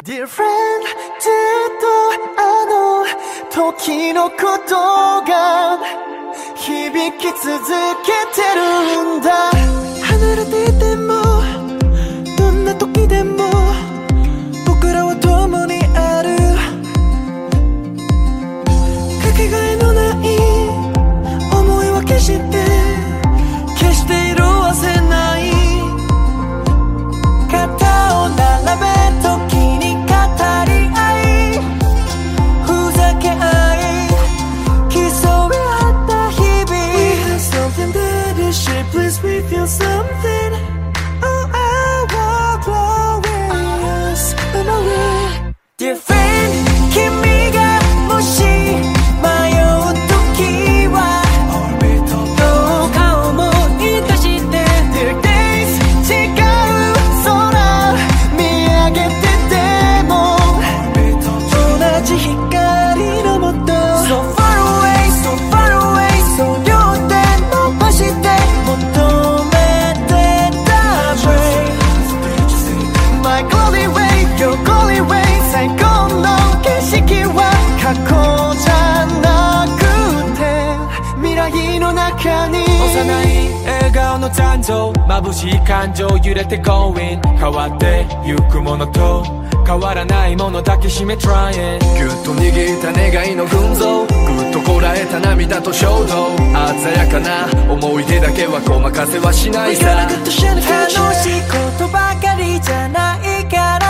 Dear friend ずっとあの時のことが響き続けてるんだ。離れていてもどんな時でも僕らは共にある。かけがえのない思いは決して色褪せない。肩を並べ時に語り合いふざけ合い競い合った日々。 We have something that is shapeless. We feel something. Oh, our world glorious on our way. Dear friend 君がもし迷う時はどうか思い出して Dear days 違う空見上げてても同じ光のもと So far away, so far away そう両手伸ばして求めてた Break My glory way, your glory way 最高の景色は過去じゃなくて未来の中に。 幼い笑顔の残像眩しい感情揺れて Going 変わってゆくものと変わらないもの抱きしめ Trying ぎゅっと握った願いの群像ぐっとこらえた涙と衝動鮮やかな思い出だけはごまかせはしないさ。 楽しいことばかりじゃないから